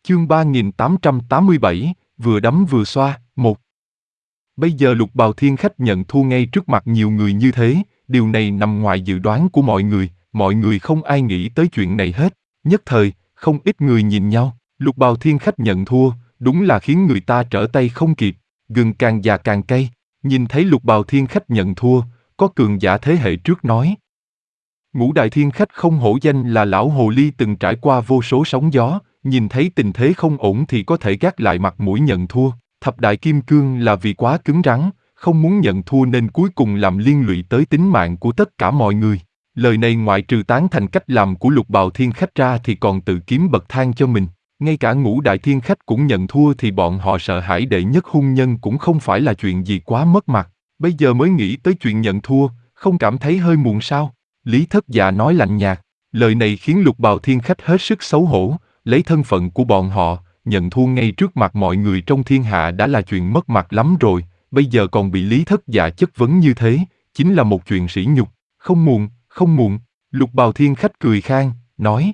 Chương 3887, vừa đấm vừa xoa, 1. Bây giờ Lục Bào Thiên Khách nhận thua ngay trước mặt nhiều người như thế, điều này nằm ngoài dự đoán của mọi người không ai nghĩ tới chuyện này hết. Nhất thời, không ít người nhìn nhau, Lục Bào Thiên Khách nhận thua, đúng là khiến người ta trở tay không kịp, gừng càng già càng cay. Nhìn thấy Lục Bào Thiên Khách nhận thua, có cường giả thế hệ trước nói. Ngũ Đại Thiên Khách không hổ danh là lão hồ ly từng trải qua vô số sóng gió, nhìn thấy tình thế không ổn thì có thể gác lại mặt mũi nhận thua. Thập Đại Kim Cương là vì quá cứng rắn, không muốn nhận thua nên cuối cùng làm liên lụy tới tính mạng của tất cả mọi người. Lời này ngoại trừ tán thành cách làm của Lục Bào Thiên Khách ra thì còn tự kiếm bậc thang cho mình. Ngay cả Ngũ Đại Thiên Khách cũng nhận thua thì bọn họ sợ hãi đệ nhất hung nhân cũng không phải là chuyện gì quá mất mặt. Bây giờ mới nghĩ tới chuyện nhận thua, không cảm thấy hơi muộn sao? Lý Thất Dạ nói lạnh nhạt. Lời này khiến Lục Bào Thiên Khách hết sức xấu hổ, lấy thân phận của bọn họ, nhận thua ngay trước mặt mọi người trong thiên hạ đã là chuyện mất mặt lắm rồi, bây giờ còn bị Lý Thất Dạ chất vấn như thế, chính là một chuyện sỉ nhục. Không muộn, Lục Bào Thiên Khách cười khang, nói.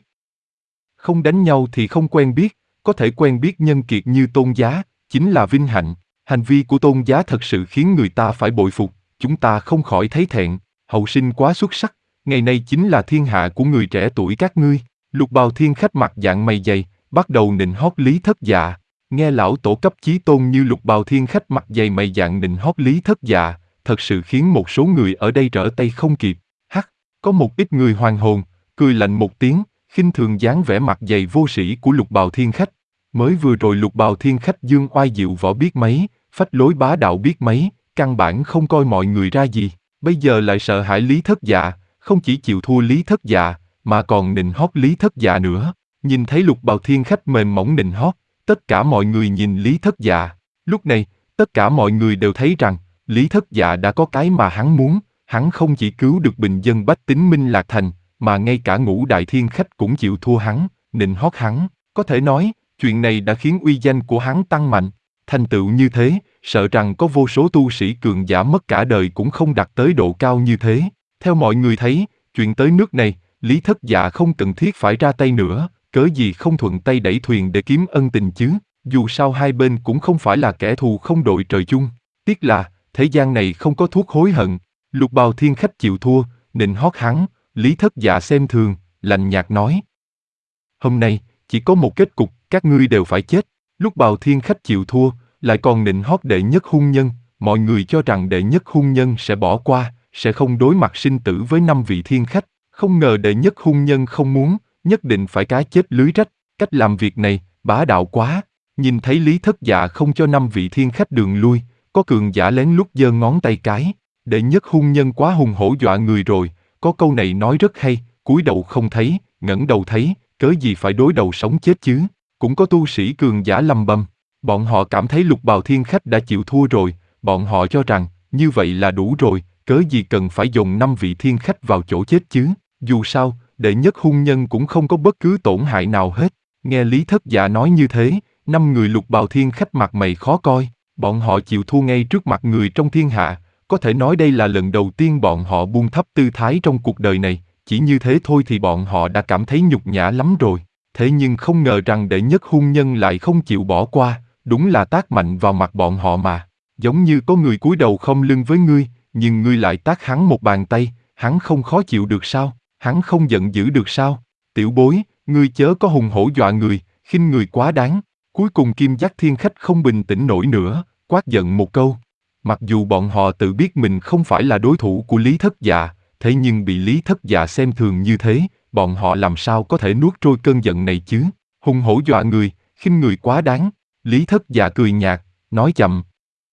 Không đánh nhau thì không quen biết, có thể quen biết nhân kiệt như Tôn Giá, chính là vinh hạnh. Hành vi của Tôn Giá thật sự khiến người ta phải bội phục, chúng ta không khỏi thấy thẹn, hậu sinh quá xuất sắc, ngày nay chính là thiên hạ của người trẻ tuổi các ngươi. Lục Bào Thiên Khách mặt dạng mày dày, bắt đầu nịnh hót Lý Thất Dạ. Nghe lão tổ cấp chí tôn như Lục Bào Thiên Khách mặt dày mày dạng nịnh hót Lý Thất Dạ, thật sự khiến một số người ở đây trở tay không kịp. Có một ít người hoàn hồn, cười lạnh một tiếng, khinh thường dáng vẻ mặt dày vô sĩ của Lục Bào Thiên Khách. Mới vừa rồi Lục Bào Thiên Khách dương oai diệu võ biết mấy, phách lối bá đạo biết mấy, căn bản không coi mọi người ra gì. Bây giờ lại sợ hãi Lý Thất Dạ, không chỉ chịu thua Lý Thất Dạ, mà còn nịnh hót Lý Thất Dạ nữa. Nhìn thấy Lục Bào Thiên Khách mềm mỏng nịnh hót, tất cả mọi người nhìn Lý Thất Dạ. Lúc này, tất cả mọi người đều thấy rằng, Lý Thất Dạ đã có cái mà hắn muốn, hắn không chỉ cứu được bình dân bách tính Minh Lạc Thành, mà ngay cả Ngũ Đại Thiên Khách cũng chịu thua hắn, nịnh hót hắn. Có thể nói, chuyện này đã khiến uy danh của hắn tăng mạnh. Thành tựu như thế, sợ rằng có vô số tu sĩ cường giả mất cả đời cũng không đạt tới độ cao như thế. Theo mọi người thấy, chuyện tới nước này, Lý Thất Dạ không cần thiết phải ra tay nữa, cớ gì không thuận tay đẩy thuyền để kiếm ân tình chứ, dù sao hai bên cũng không phải là kẻ thù không đội trời chung. Tiếc là, thế gian này không có thuốc hối hận. Lục Bào Thiên Khách chịu thua, nịnh hót hắn, Lý Thất Dạ xem thường, lạnh nhạt nói. Hôm nay, chỉ có một kết cục, các ngươi đều phải chết. Lục Bào Thiên Khách chịu thua, lại còn nịnh hót đệ nhất hung nhân, mọi người cho rằng đệ nhất hung nhân sẽ bỏ qua, sẽ không đối mặt sinh tử với 5 vị thiên khách. Không ngờ đệ nhất hung nhân không muốn, nhất định phải cá chết lưới rách, cách làm việc này, bá đạo quá. Nhìn thấy Lý Thất Dạ không cho 5 vị thiên khách đường lui, có cường giả lén lút giơ ngón tay cái. Đệ nhất hung nhân quá hùng hổ dọa người rồi, có câu này nói rất hay, cúi đầu không thấy, ngẩng đầu thấy, cớ gì phải đối đầu sống chết chứ. Cũng có tu sĩ cường giả lầm bầm, bọn họ cảm thấy Lục Bào Thiên Khách đã chịu thua rồi, bọn họ cho rằng, như vậy là đủ rồi, cớ gì cần phải dồn 5 vị thiên khách vào chỗ chết chứ. Dù sao, đệ nhất hung nhân cũng không có bất cứ tổn hại nào hết. Nghe Lý Thất Dạ nói như thế, 5 người Lục Bào Thiên Khách mặt mày khó coi, bọn họ chịu thua ngay trước mặt người trong thiên hạ. Có thể nói đây là lần đầu tiên bọn họ buông thấp tư thái trong cuộc đời này, chỉ như thế thôi thì bọn họ đã cảm thấy nhục nhã lắm rồi. Thế nhưng không ngờ rằng đệ nhất hung nhân lại không chịu bỏ qua, đúng là tát mạnh vào mặt bọn họ mà. Giống như có người cúi đầu khom lưng với ngươi, nhưng ngươi lại tát hắn một bàn tay, hắn không khó chịu được sao? Hắn không giận dữ được sao? Tiểu bối, ngươi chớ có hùng hổ dọa người, khinh người quá đáng. Cuối cùng Kim Giác Thiên Khách không bình tĩnh nổi nữa, quát giận một câu. Mặc dù bọn họ tự biết mình không phải là đối thủ của Lý Thất Dạ, thế nhưng bị Lý Thất Dạ xem thường như thế, bọn họ làm sao có thể nuốt trôi cơn giận này chứ? Hùng hổ dọa người, khinh người quá đáng. Lý Thất Dạ cười nhạt, nói chậm.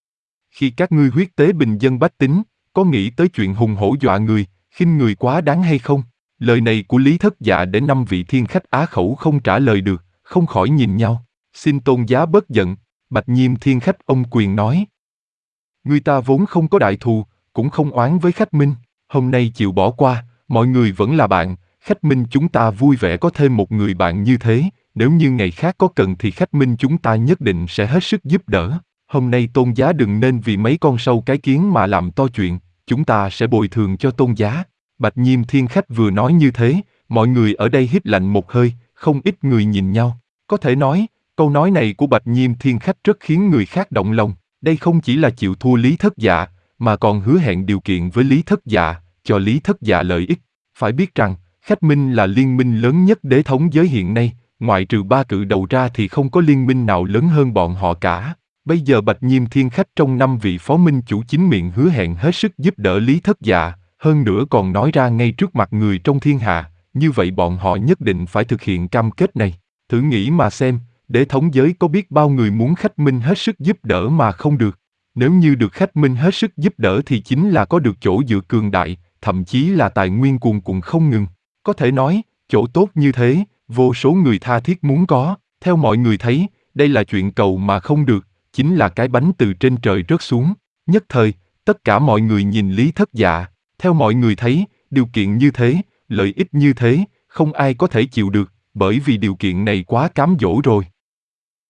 Khi các ngươi huyết tế bình dân bách tính, có nghĩ tới chuyện hùng hổ dọa người, khinh người quá đáng hay không? Lời này của Lý Thất Dạ để 5 vị thiên khách á khẩu không trả lời được, không khỏi nhìn nhau. Xin Tôn Giá bớt giận, Bạch Nhiêm Thiên Khách ông quyền nói. Người ta vốn không có đại thù, cũng không oán với khách minh, hôm nay chịu bỏ qua, mọi người vẫn là bạn, khách minh chúng ta vui vẻ có thêm một người bạn như thế, nếu như ngày khác có cần thì khách minh chúng ta nhất định sẽ hết sức giúp đỡ. Hôm nay Tôn Giá đừng nên vì mấy con sâu cái kiến mà làm to chuyện, chúng ta sẽ bồi thường cho Tôn Giá. Bạch Nhiêm Thiên Khách vừa nói như thế, mọi người ở đây hít lạnh một hơi, không ít người nhìn nhau. Có thể nói, Câu nói này của Bạch Nhiêm Thiên Khách rất khiến người khác động lòng. Đây không chỉ là chịu thua Lý Thất Dạ, mà còn hứa hẹn điều kiện với Lý Thất Dạ, cho Lý Thất Dạ lợi ích. Phải biết rằng, Khách Minh là liên minh lớn nhất đế thống giới hiện nay, ngoại trừ ba cự đầu ra thì không có liên minh nào lớn hơn bọn họ cả. Bây giờ Bạch Nhiêm Thiên Khách trong 5 vị phó minh chủ chính miệng hứa hẹn hết sức giúp đỡ Lý Thất Dạ, hơn nữa còn nói ra ngay trước mặt người trong thiên hạ, như vậy bọn họ nhất định phải thực hiện cam kết này. Thử nghĩ mà xem, đế thống giới có biết bao người muốn Khách Minh hết sức giúp đỡ mà không được. Nếu như được Khách Minh hết sức giúp đỡ thì chính là có được chỗ dựa cường đại, thậm chí là tài nguyên cuồn cuộn không ngừng. Có thể nói, chỗ tốt như thế, vô số người tha thiết muốn có. Theo mọi người thấy, đây là chuyện cầu mà không được, chính là cái bánh từ trên trời rớt xuống. Nhất thời, tất cả mọi người nhìn Lý Thất Dạ. Theo mọi người thấy, điều kiện như thế, lợi ích như thế, không ai có thể chịu được, bởi vì điều kiện này quá cám dỗ rồi.